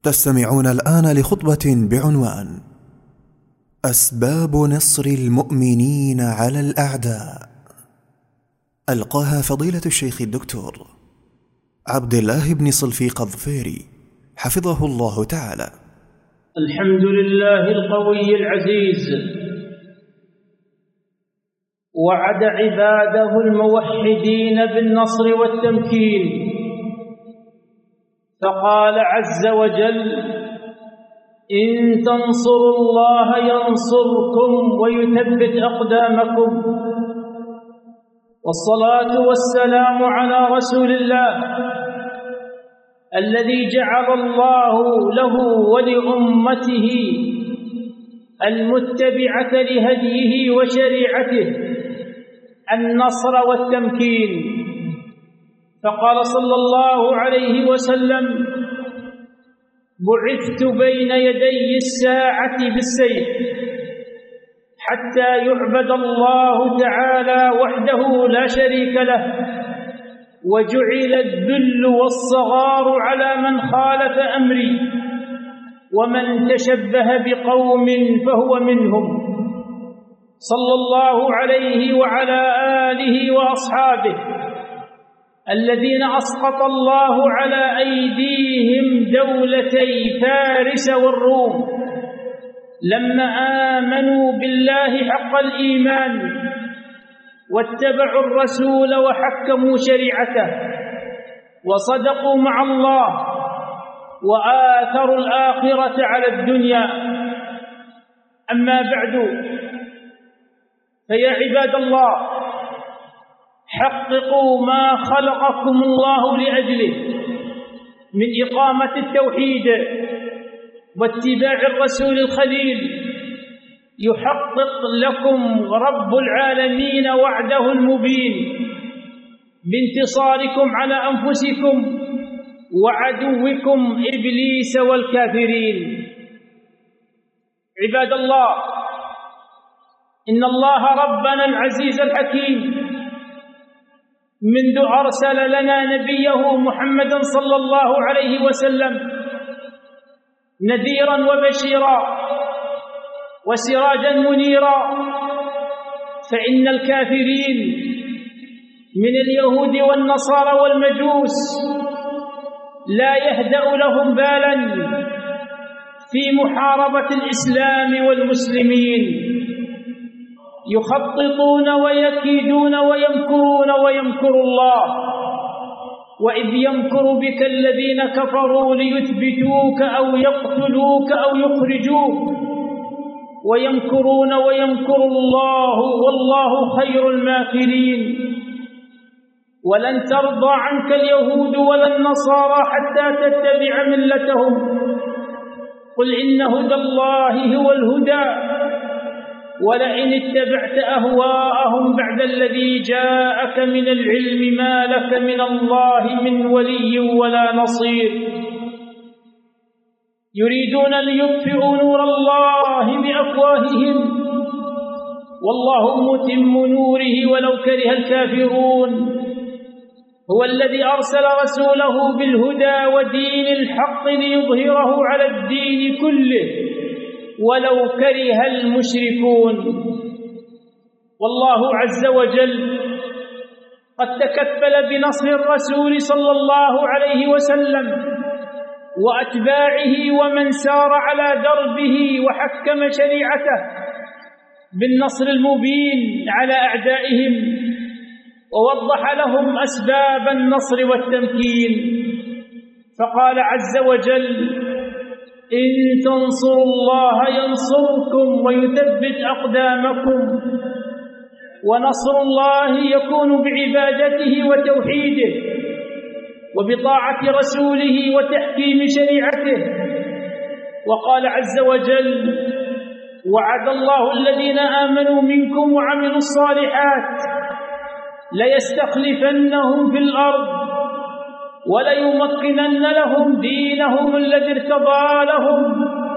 تستمعون الآن لخطبة بعنوان أسباب نصر المؤمنين على الأعداء، ألقاها فضيلة الشيخ الدكتور عبد الله بن صلفيق الظفيري حفظه الله تعالى. الحمد لله القوي العزيز، وعد عباده الموحدين بالنصر والتمكين، فقال عز وجل: إن تنصروا الله ينصركم ويثبت أقدامكم. والصلاة والسلام على رسول الله الذي جعل الله له ولأمته المتبعة لهديه وشريعته النصر والتمكين. فقال صلى الله عليه وسلم: بعثت بين يدي الساعة بالسيف حتى يعبد الله تعالى وحده لا شريك له، وجعل الذل والصغار على من خالف أمري، ومن تشبه بقوم فهو منهم. صلى الله عليه وعلى آله وأصحابه الذين أسقط الله على أيديهم دولتي فارس والروم لما آمنوا بالله حق الإيمان واتبعوا الرسول وحكموا شريعته وصدقوا مع الله وآثروا الآخرة على الدنيا. أما بعد، فيا عباد الله، حققوا ما خلقكم الله لأجله من إقامة التوحيد واتباع الرسول الخليل، يحقق لكم رب العالمين وعده المبين بانتصاركم على أنفسكم وعدوكم إبليس والكافرين. عباد الله، إن الله ربنا العزيز الحكيم منذ أرسل لنا نبيه محمدا صلى الله عليه وسلم نذيرا وبشيرا وسراجا منيرا، فإن الكافرين من اليهود والنصارى والمجوس لا يهدأ لهم بالا في محاربة الإسلام والمسلمين، يخططون ويكيدون ويمكرون ويمكر الله. وإذ يمكر بك الذين كفروا ليثبتوك أو يقتلوك أو يخرجوك ويمكرون ويمكر الله والله خير الماكرين. ولن ترضى عنك اليهود ولا النصارى حتى تتبع ملتهم، قل إن هدى الله هو الهدى، ولئن اتبعت أهواءهم بعد الذي جاءك من العلم ما لك من الله من ولي ولا نصير. يريدون ليطفئوا نور الله بأفواههم والله متم نوره ولو كره الكافرون. هو الذي أرسل رسوله بالهدى ودين الحق ليظهره على الدين كله ولو كره المشركون. والله عز وجل قد تكفل بنصر الرسول صلى الله عليه وسلم وأتباعه ومن سار على دربه وحكم شريعته بالنصر المبين على أعدائهم، ووضح لهم أسباب النصر والتمكين. فقال عز وجل: إن تنصروا الله ينصركم ويثبت أقدامكم. ونصر الله يكون بعبادته وتوحيده وبطاعة رسوله وتحكيم شريعته. وقال عز وجل: وعد الله الذين آمنوا منكم وعملوا الصالحات ليستخلفنهم في الأرض وليمكنن لهم دينهم الذي ارتضى لهم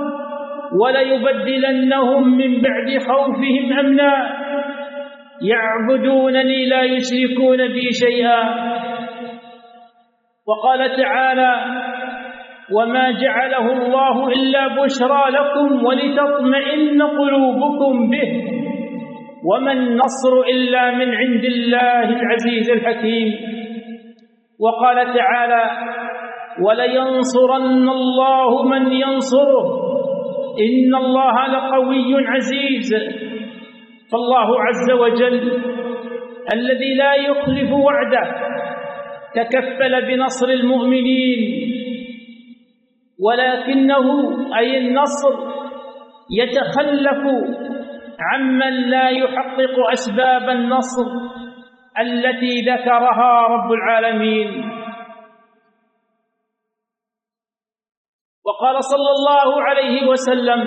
وليبدلنهم من بعد خوفهم أمنا يعبدونني لا يشركون بي شيئا. وقال تعالى: وما جعله الله إلا بشرى لكم ولتطمئن قلوبكم به، وما النصر إلا من عند الله العزيز الحكيم. وقال تعالى: ولينصرن الله من ينصره إن الله لقوي عزيز. فالله عز وجل الذي لا يخلف وعده تكفل بنصر المؤمنين، ولكنه أي النصر يتخلف عمن لا يحقق أسباب النصر التي ذكرها رب العالمين. وقال صلى الله عليه وسلم: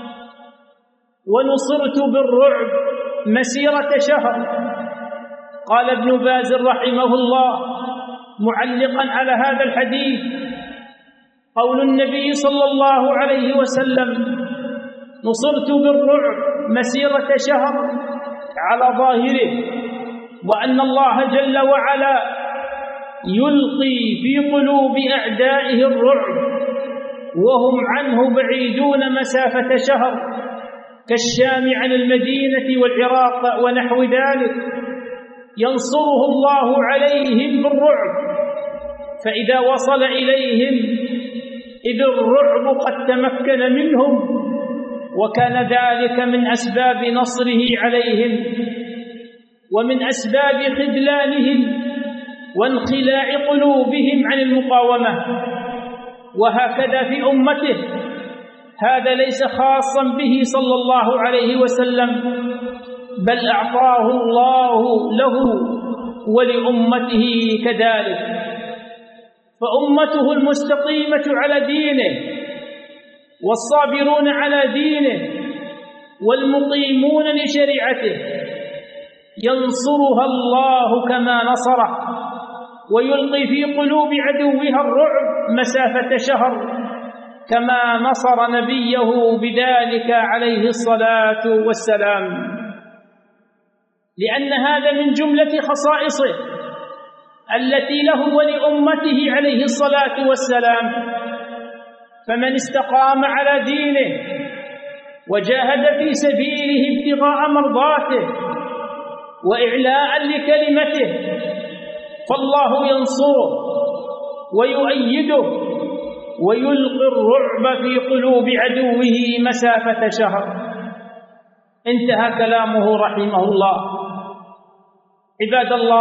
ونصرت بالرعب مسيرة شهر. قال ابن باز رحمه الله معلقا على هذا الحديث: قول النبي صلى الله عليه وسلم: نصرت بالرعب مسيرة شهر على ظاهره، وأن الله جل وعلا يلقي في قلوب أعدائه الرعب وهم عنه بعيدون مسافة شهر، كالشام عن المدينة والعراق ونحو ذلك، ينصره الله عليهم بالرعب. فإذا وصل إليهم إذ الرعب قد تمكن منهم، وكان ذلك من أسباب نصره عليهم ومن أسباب خذلانهم وانخلاع قلوبهم عن المقاومة. وهكذا في أمته، هذا ليس خاصا به صلى الله عليه وسلم، بل أعطاه الله له ولأمته كذلك. فأمته المستقيمة على دينه والصابرون على دينه والمقيمون لشريعته ينصرها الله كما نصره، ويلقي في قلوب عدوها الرعب مسافة شهر كما نصر نبيه بذلك عليه الصلاة والسلام، لأن هذا من جملة خصائصه التي له ولأمته عليه الصلاة والسلام. فمن استقام على دينه وجاهد في سبيله ابتغاء مرضاته وإعلاء لكلمته فالله ينصره ويؤيده ويلقي الرعب في قلوب عدوه مسافة شهر. انتهى كلامه رحمه الله. عباد الله،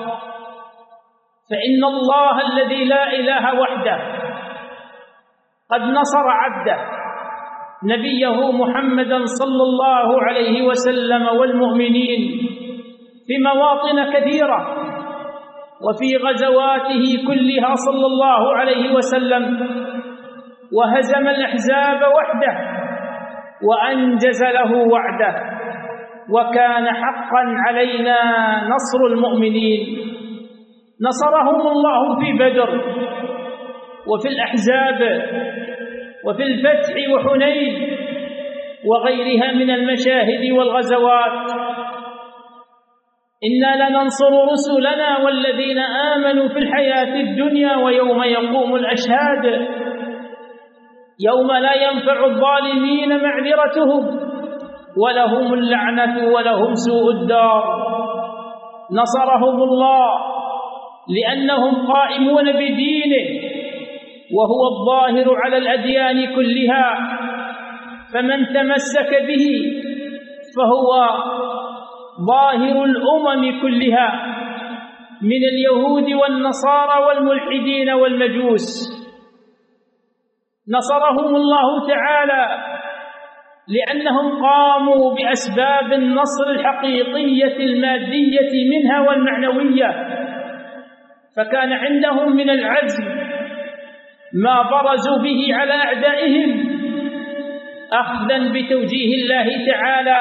فإن الله الذي لا إله وحده قد نصر عبده نبيه محمدا صلى الله عليه وسلم والمؤمنين في مواطن كثيرة، وفي غزواته كلها صلى الله عليه وسلم، وهزم الأحزاب وحده وأنجز له وعده، وكان حقا علينا نصر المؤمنين. نصرهم الله في بدر وفي الأحزاب وفي الفتح وحنين وغيرها من المشاهد والغزوات. إنا لننصر رسلنا والذين آمنوا في الحياة الدنيا ويوم يقوم الأشهاد، يوم لا ينفع الظالمين معذرتهم ولهم اللعنة ولهم سوء الدار. نصرهم الله لأنهم قائمون بدينه وهو الظاهر على الأديان كلها، فمن تمسك به فهو ظاهر الأمم كلها من اليهود والنصارى والملحدين والمجوس. نصرهم الله تعالى لأنهم قاموا بأسباب النصر الحقيقية المادية منها والمعنوية، فكان عندهم من العزم ما برزوا به على أعدائهم أخذا بتوجيه الله تعالى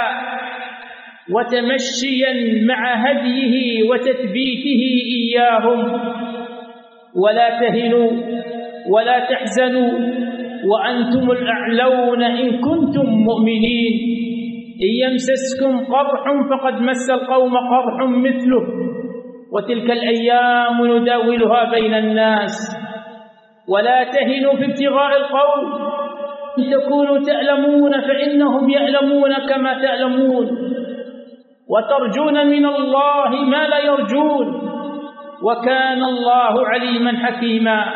وتمشيا مع هديه وتثبيته إياهم. ولا تهنوا ولا تحزنوا وأنتم الأعلون إن كنتم مؤمنين، إن يمسسكم قرح فقد مس القوم قرح مثله وتلك الأيام نداولها بين الناس. ولا تهنوا في ابتغاء القوم إن تكونوا تألمون فإنهم يألمون كما تألمون وترجون من الله ما لا يرجون وكان الله عليما حكيما.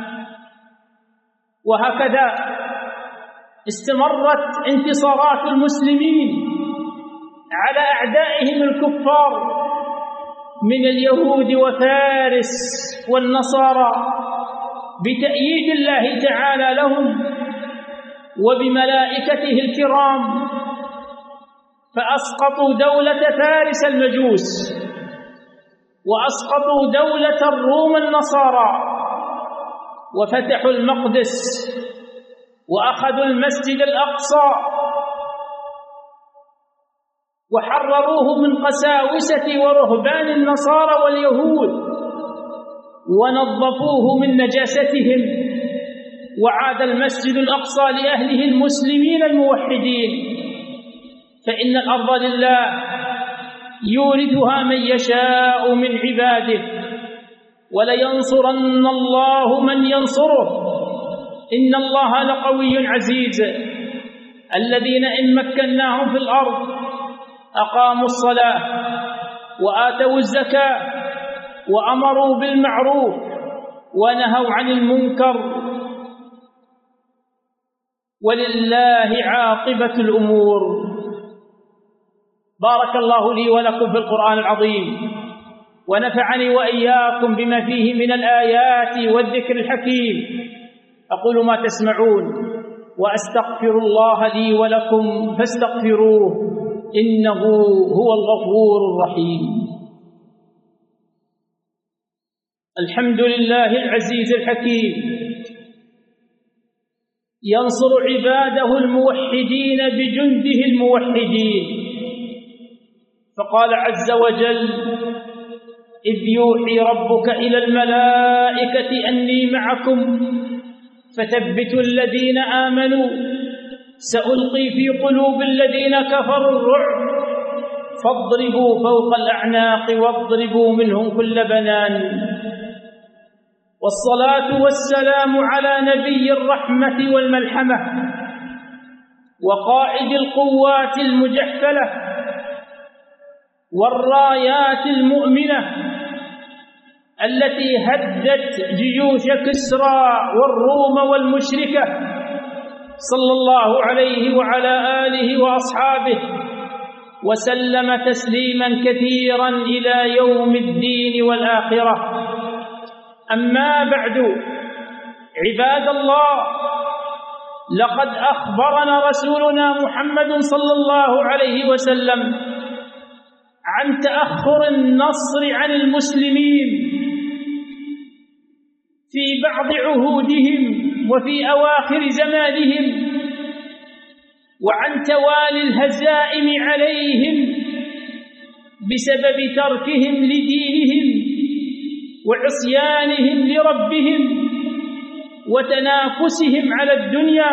وهكذا استمرت انتصارات المسلمين على أعدائهم الكفار من اليهود وفارس والنصارى بتأييد الله تعالى لهم وبملائكته الكرام، فأسقطوا دولة فارس المجوس وأسقطوا دولة الروم النصارى وفتحوا المقدس وأخذوا المسجد الأقصى وحرروه من قساوسة ورهبان النصارى واليهود ونظفوه من نجاستهم، وعاد المسجد الأقصى لأهله المسلمين الموحدين، فإن الأرض لله يورثها من يشاء من عباده ولينصرن الله من ينصره إن الله لقوي عزيز. الذين إن مكناهم في الأرض أقاموا الصلاة وآتوا الزكاة وأمروا بالمعروف ونهوا عن المنكر ولله عاقبة الأمور. بارك الله لي ولكم في القرآن العظيم ونفعني وإياكم بما فيه من الآيات والذكر الحكيم. أقول ما تسمعون وأستغفر الله لي ولكم فاستغفروه إنه هو الغفور الرحيم. الحمد لله العزيز الحكيم ينصر عباده الموحدين بجنده الموحدين، فقال عز وجل: إذ يوحي ربك إلى الملائكة أني معكم فثبتوا الذين آمنوا سألقي في قلوب الذين كفروا الرعب فاضربوا فوق الأعناق واضربوا منهم كل بنان. والصلاة والسلام على نبي الرحمة والملحمة وقائد القوات المجحفلة والرايات المؤمنة التي هدت جيوش كسرى والروم والمشركة، صلى الله عليه وعلى آله وأصحابه وسلم تسليما كثيرا إلى يوم الدين والآخرة. أما بعد، عباد الله، لقد أخبرنا رسولنا محمد صلى الله عليه وسلم عن تأخر النصر عن المسلمين في بعض عهودهم وفي أواخر زمانهم، وعن توالي الهزائم عليهم بسبب تركهم لدينهم وعصيانهم لربهم وتنافسهم على الدنيا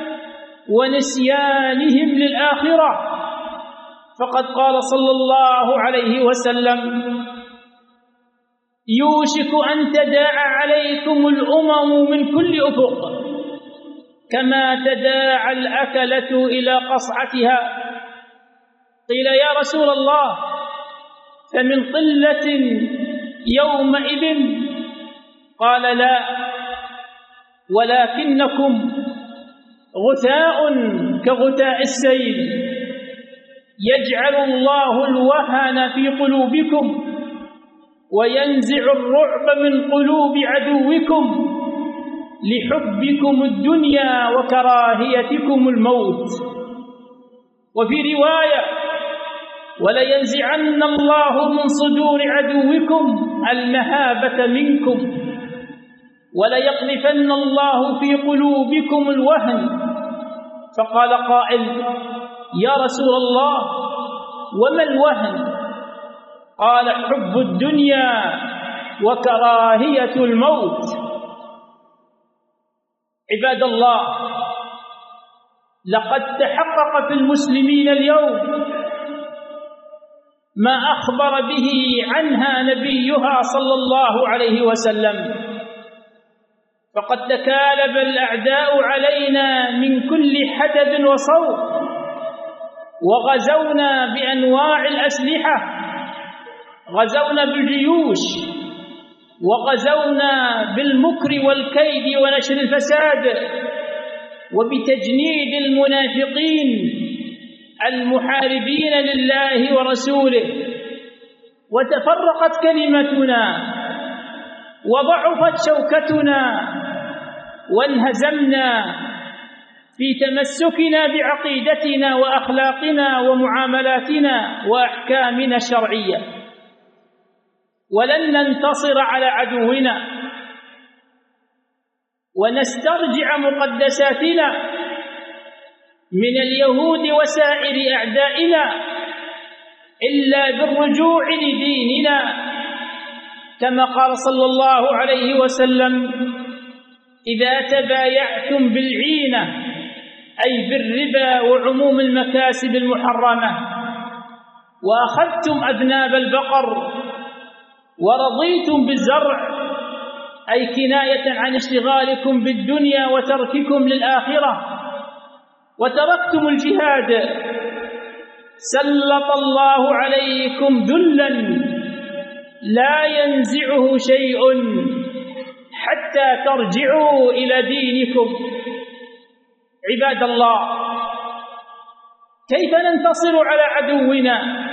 ونسيانهم للآخرة. فقد قال صلى الله عليه وسلم: يوشك أن تداعى عليكم الأمم من كل أفق كما تداعى الأكلة إلى قصعتها. قيل: يا رسول الله، فمن قلة يومئذ؟ قال: لا، ولكنكم غثاء كغثاء السيل، يجعل الله الوهن في قلوبكم وينزع الرعب من قلوب عدوكم لحبكم الدنيا وكراهيتكم الموت. وفي رواية: ولينزعن الله من صدور عدوكم المهابة منكم وليقذفن الله في قلوبكم الوهن. فقال قائل: يا رسول الله، وما الوهن؟ قال: حب الدنيا وكراهية الموت. عباد الله، لقد تحقق في المسلمين اليوم ما أخبر به عنها نبيها صلى الله عليه وسلم، فقد تكالب الأعداء علينا من كل حدب وصوب، وغزونا بأنواع الأسلحة، غزونا بالجيوش، وغزونا بالمكر والكيد ونشر الفساد، وبتجنيد المنافقين المحاربين لله ورسوله، وتفرقت كلمتنا وضعفت شوكتنا، وانهزمنا في تمسكنا بعقيدتنا وأخلاقنا ومعاملاتنا وأحكامنا الشرعية، ولن ننتصر على عدونا ونسترجع مقدساتنا من اليهود وسائر أعدائنا إلا بالرجوع لديننا، كما قال صلى الله عليه وسلم: إذا تبايعتم بالعينة، أي بالربا وعموم المكاسب المحرمة، وأخذتم أذناب البقر، ورضيتم بالزرع، أي كناية عن اشتغالكم بالدنيا وترككم للآخرة، وتركتم الجهاد، سلط الله عليكم ذلا لا ينزعه شيء حتى ترجعوا إلى دينكم. عباد الله، كيف ننتصر على عدونا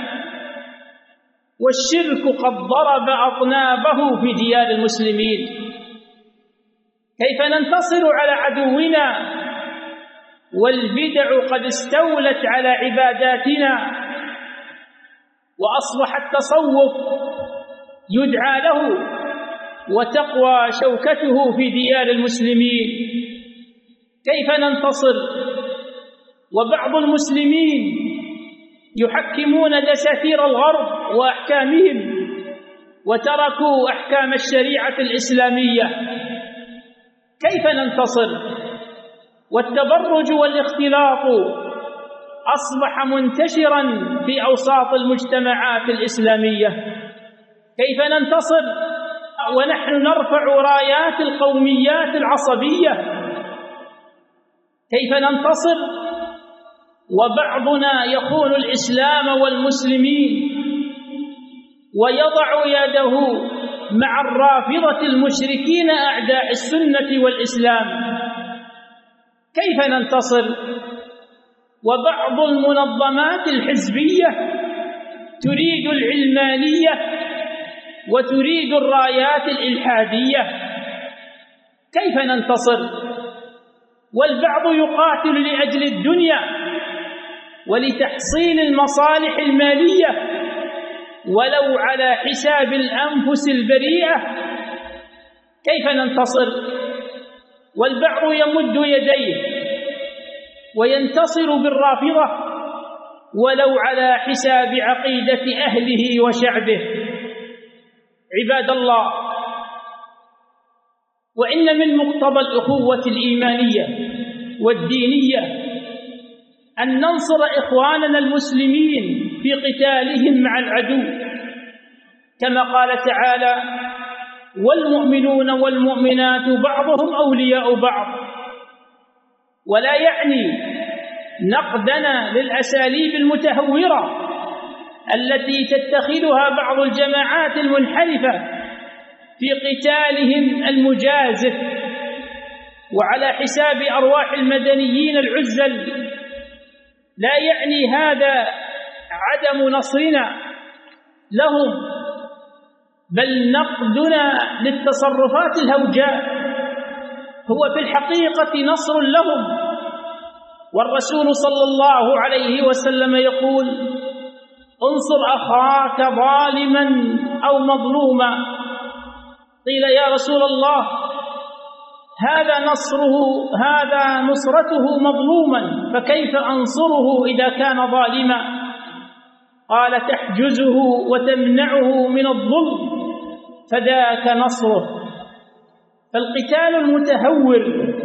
والشرك قد ضرب أطنابه في ديار المسلمين؟ كيف ننتصر على عدونا والبدع قد استولت على عباداتنا، وأصبح التصوف يدعى له وتقوى شوكته في ديار المسلمين؟ كيف ننتصر وبعض المسلمين يحكمون دساتير الغرب وأحكامهم وتركوا أحكام الشريعة الإسلامية؟ كيف ننتصر والتبرج والاختلاط أصبح منتشرا في أوساط المجتمعات الإسلامية؟ كيف ننتصر ونحن نرفع رايات القوميات العصبية؟ كيف ننتصر وبعضنا يخون الإسلام والمسلمين ويضع يده مع الرافضة المشركين أعداء السنة والإسلام؟ كيف ننتصر وبعض المنظمات الحزبية تريد العلمانية وتريد الرايات الإلحادية؟ كيف ننتصر والبعض يقاتل لأجل الدنيا ولتحصيل المصالح المالية ولو على حساب الأنفس البريئة؟ كيف ننتصر والبعض يمد يديه وينتصر بالرافضة ولو على حساب عقيدة أهله وشعبه؟ عباد الله، وإن من مقتضى الأخوة الإيمانية والدينية أن ننصر إخواننا المسلمين في قتالهم مع العدو، كما قال تعالى: والمؤمنون والمؤمنات بعضهم أولياء بعض. ولا يعني نقدنا للأساليب المتهورة التي تتخذها بعض الجماعات المنحرفة في قتالهم المجازف وعلى حساب أرواح المدنيين العزل. لا يعني هذا عدم نصرنا لهم، بل نقدنا للتصرفات الهوجاء هو في الحقيقة نصر لهم. والرسول صلى الله عليه وسلم يقول: انصر أخاك ظالما أو مظلوما. قيل: يا رسول الله، هذا نصرته مظلوما، فكيف أنصره إذا كان ظالما؟ قال: تحجزه وتمنعه من الظلم، فذاك نصره. فالقتال المتهور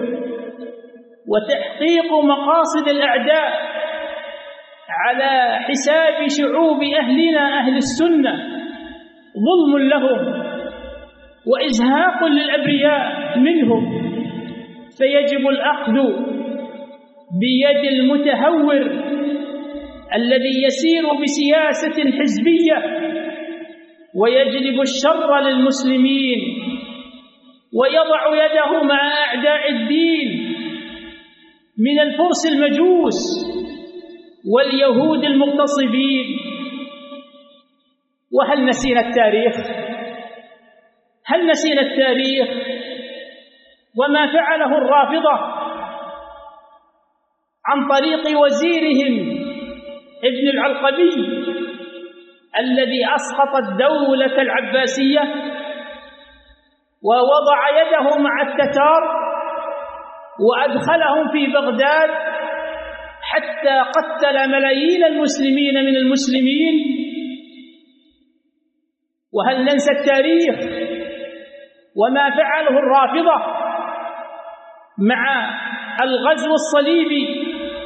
وتحقيق مقاصد الأعداء على حساب شعوب أهلنا أهل السنة ظلم لهم وإزهاق للأبرياء منهم، فيجب الأخذ بيد المتهور الذي يسير بسياسة حزبية ويجلب الشر للمسلمين ويضع يده مع أعداء الدين من الفرس المجوس واليهود المغتصبين. وهل نسينا التاريخ؟ هل نسينا التاريخ وما فعله الرافضة عن طريق وزيرهم ابن العلقبي الذي أسقط الدولة العباسية ووضع يده مع التتار وأدخلهم في بغداد حتى قتل ملايين المسلمين من المسلمين؟ وهل ننسى التاريخ وما فعله الرافضة مع الغزو الصليبي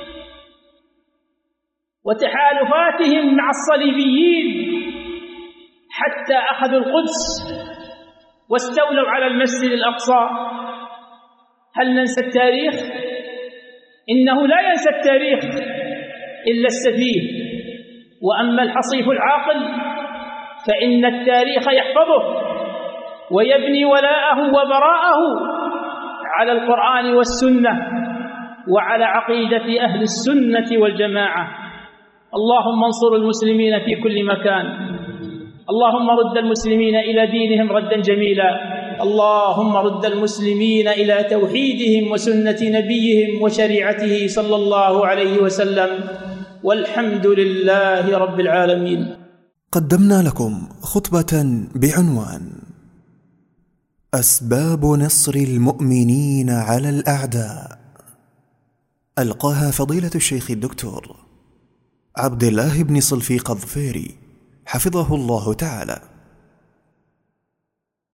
وتحالفاتهم مع الصليبيين حتى أخذوا القدس واستولوا على المسجد الأقصى؟ هل ننسى التاريخ؟ إنه لا ينسى التاريخ إلا السفيه، وأما الحصيف العاقل فإن التاريخ يحفظه ويبني ولاءه وبراءه على القرآن والسنة وعلى عقيدة أهل السنة والجماعة. اللهم انصر المسلمين في كل مكان، اللهم رد المسلمين إلى دينهم ردا جميلا، اللهم رد المسلمين إلى توحيدهم وسنة نبيهم وشريعته صلى الله عليه وسلم، والحمد لله رب العالمين. قدمنا لكم خطبة بعنوان أسباب نصر المؤمنين على الأعداء، ألقاها فضيلة الشيخ الدكتور عبد الله بن صلفيق الظفيري حفظه الله تعالى.